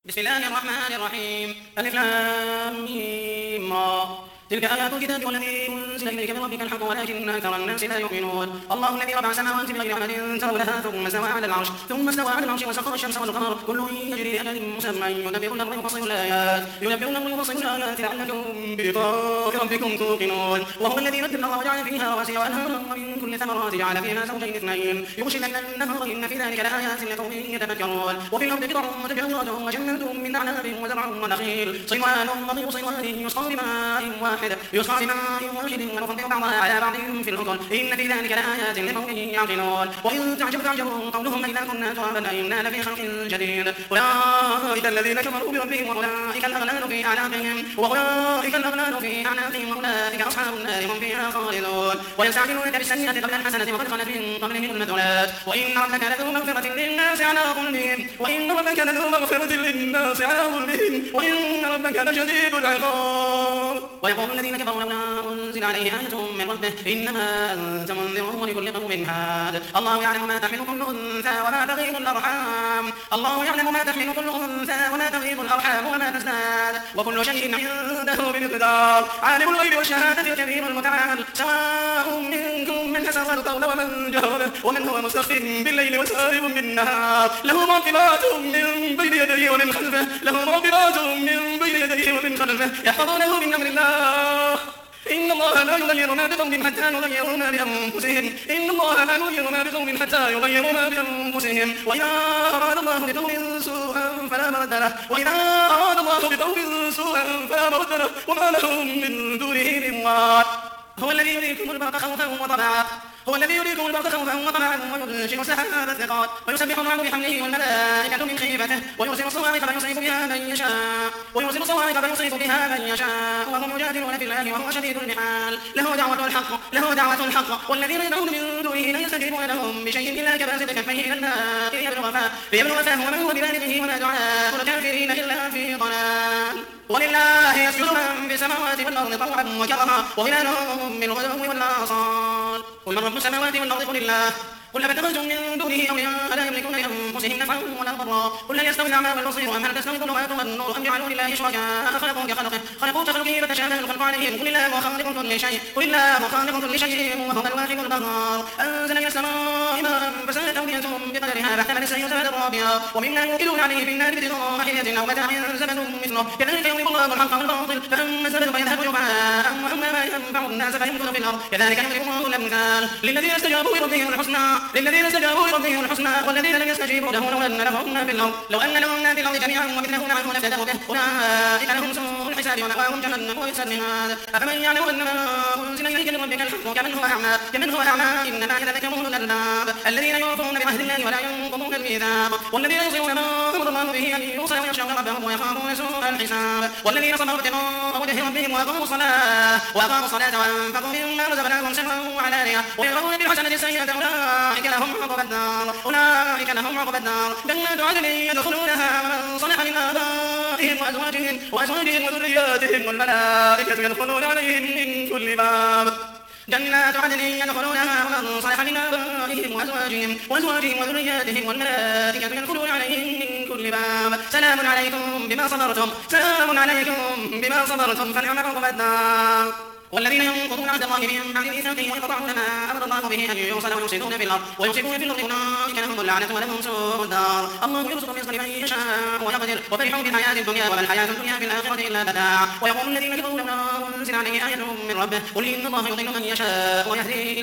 بسم الله الرحمن الرحيم. ألف لام ميم را. تلك آيات الكتاب والذي أنزل إليك من ربك الحق ولكن أكثر الناس لا يؤمنون. الله الذي رفع السماوات بغير عمد ترونها ثم استوى على العرش وسخر الشمس والقمر كل يجري لأجل مسمى يدبر الأمر ويفصل الآيات لعلكم بلقاء ربكم توقنون. وهو الذي مد الأرض وجعل فيها رواسي وأنهارا ومن كل الثمرات جعل فيها زوجين اثنين يغشي الليل النهار إن في ذلك لآيات لقوم يتفكرون. وفي الأرض قطع متجاورات وجنات من أعناب وزرع ونخيل صنوان نظير صنوان يسقى بماء واحد ونفضل بعضها على بعض في الحكم إن في ذلك لآيات لقوم يعقلون. وإن تعجب فاعجب قولهم إذا كنا ترابا أئنا لفي خلق جديد. أولئك الذين كفروا بربهم وأولئك الأغلال في أعناقهم وأولئك أصحاب النار هم فيها خالدون. ويستعجلونك بالسيئة قبل الحسنة وقد خلت من قبلهم المثلات وإن ربك لذو مغفرة للناس على ظلمهم وإن ربك لشديد العقاب. ويقول الذين كفروا لولا أنزل عليه آية من ربه إنما أنت منذر ولكل قوم هاد. الله يعلم ما تحمل كل أنثى وما تغيض الأرحام وما تزداد وكل شيء عنده بمقدار. عالم الغيب والشهادة الكبير المتعال سواء منكم من أسر القول ومن جهر به ومن هو مستخف بالليل وسارب بالنهار له معقبات من بين يديه ومن خلفه يحفظونه من أمر الله. إن الله لا يغير ما بقوم حتى يغيروا ما بأنفسهم وإذا أراد الله بقوم سوءا فلا مرد له وما لهم من دونه من وال. هو الذي يريكم البرق خوفا وطمعا وينشئ السحاب الثقال ويسبح الرعد بحمده والملائكة من خيفته ويرسل الصواعق فيصيب بها من يشاء وهم يجادلون في الله وهو شديد المحال. له دعوة الحق والذين يدعون من دونه لا يستجيبون لهم بشيء إلا كباسط كفيه إلى الماء ليبلغ فاه وما هو ببالغه وما دعاء الكافرين إلا في ضلال. ولله يسجد من في السماوات والأرض طوعا وكرها وظلالهم بالغدو والآصال. قل من رب السماوات والأرض قل الله قل أفتخذتم من دونه أولياء لا يملكون لأنفسهم نفعا ولا ضرا قل لا يستوي الأعمى والبصير أم هل تستوي الظلمات والنور أم جعلوا لله شركاء خلقوا كخلقه فتشابه الخلق عليهم قل الله خالق كل شيء وهو الواحد القهار. أنزل من السماء ماء فسالت أودية بقدرها فاحتمل السيل زبدا رابيا ومما يوقدون عليه في النار ابتغاء حلية أو متاع زبد مثله كذلك يضرب الله الحق والباطل فأما الزبد فيذهب جمعاء وأما ما ينفع الناس فيمكث في الأرض كذلك يضرب الله الأمثال للذين استجابوا لربهم الحسنى والذين لم يستجيبوا له لو أن لهم ما في الأرض جميعا ومثله معه لافتدوا به أولئك لهم سوء الحساب ومأواهم جهنم وبئس المهاد. أفمن يعلم أن ما أنزل إليك من ربك الحق كمن هو أعمى إنما يتذكر أولو الألباب الذين يوفون بعهد الله ولا ينقضون الميثاق والذين يصلون ما أمر الله به أن يوصل ويخشون ربهم ويخافون سوء الحساب والذين صبروا ابتغاء وجه ربهم وأقاموا الصلاة وأنفقوا مما رزقناهم سرا وعلانية ويدرؤون بالحسنة السيئة أولئك لهم عقبى الدار جنات عدن يدخلونها ومن صلح من آبائهم وأزواجهم وذرياتهم والملائكة يدخلون عليهم من كل باب جنات عدن يدخلونها ومن صلح من آبائهم وأزواجهم وذرياتهم والملائكة يدخلون عليهم من كل باب سلام عليكم بما صبرتم فنعم عقبى الدار. والذين ينقضون عهد الله من بعد ميثاقه ويقطعون ما أمر الله به أن يوصل ويفسدون في الأرض أولئك لهم اللعنة ولهم سوء الدار. الله يرزق الرزق لمن يشاء ويقدر وفرحوا بالحياة الدنيا وما الحياة الدنيا في الآخرة إلا متاع. ويقول الذين كفروا لولا أنزل عليه آية من ربه قل إن الله يضل من يشاء ويهدي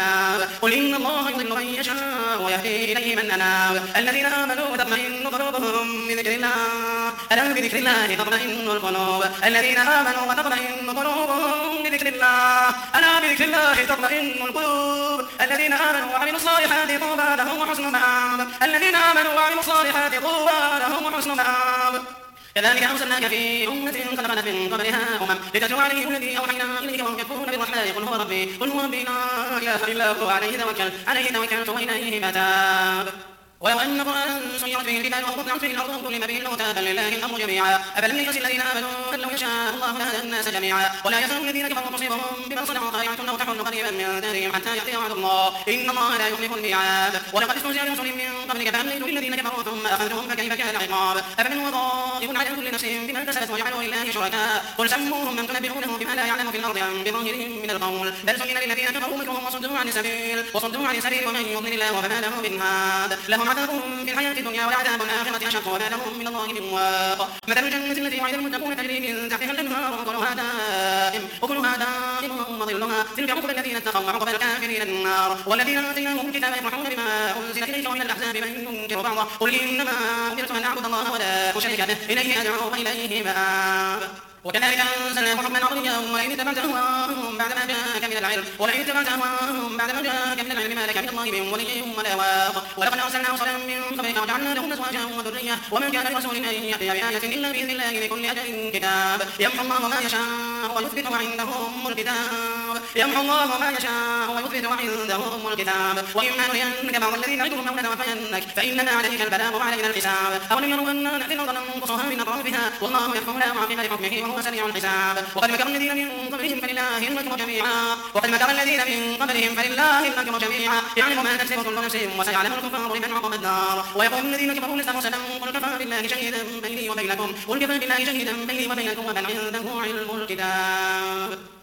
إليه من أناب الذين آمنوا وتطمئن قلوبهم بذكر الله ألا بذكر الله تطمئن القلوب الذين آمنوا وتطمئن قلوبهم بذكر الله ألا بذكر الله تطمئن القلوب الذين آمنوا وعملوا الصالحات طوبى لهم وحسن مآب. كذلك أرسلناك في أمة قد خلت من قبلها لتتلو عليهم الذي أوحينا إليك وهم يكفرون بالرحمن قل هو ربي لا إله إلا هو عليه توكلت وإليه متاب. ولو أن قرآنا سيرت به الجبال أو قطعت به الأرض أو كلم به الموتى بل لله الأمر جميعا أفلم ييأس الذين آمنوا أن لو يشاء الله لهدى الناس جميعا ولا يزال الذين كفروا تصيبهم بما صنعوا قارعة أو تحل قريبا من دارهم حتى يأتي وعد الله إن الله لا يخلف الميعاد ولقد استهزئ برسل من قبلك فأمليت للذين كفروا ثم أخذتهم فكيف كان عقاب أفمن هو ضائق على كل نفس بما كسبت وجعلوا لله شركاء قل سموهم من تنبئونه بما لا يعلم في الأرض أم بظاهرهم من القول بل زين للذين كفروا مكرهم وصدوا عن السبيل ومن يضلل الله فما له من هاد لهم عذاب في الحياة الدنيا ولعذاب الآخرة أشق وما لهم من الله من واق مثل الجنة التي وعد المتقون تجري من تحتها الأنهار أكلها دائم وظلها تلك عقبى الذين اتقوا وعقبى الكافرين النار والذين آتيناهم الكتاب يفرحون بما أنزل إليك ومن الأحزاب من ينكر بعضه قل إنما أمرت أن أعبد الله ولا أشرك به إليه أدعو وإليه مآب وكذلك أنزلناه حكما عربيا ولئن اتبعت أهواءهم بعد ما جاءك من العلم ما لك من الله من ولي ولا واق ولقد أرسلنا رسلا من قبلك وجعلنا لهم أزواجا وذرية وما كان لرسول أن يأتي بآية إلا بإذن الله لكل أجل كتاب يمحو الله ما يشاء ويثبت وعنده أم الكتاب وإما نرينك بعض الذي نعدهم أو نتوفينك فإنما عليك البلاغ وعلينا الحساب أولم يروا أنا نأتي الأرض ننقصها من أطرافها والله يحكم لا معقب لحكمه وهو سريع الحساب وقد مكر الذين من قبلهم فلله المكر جميعا يعلم ما تكسب كل نفس وسيعلم الكفار لمن عقب الدار ويقول الذين كفروا لست مرسلا قل كفى بالله شهيدا بيني وبينكم ومن عنده علم الكتاب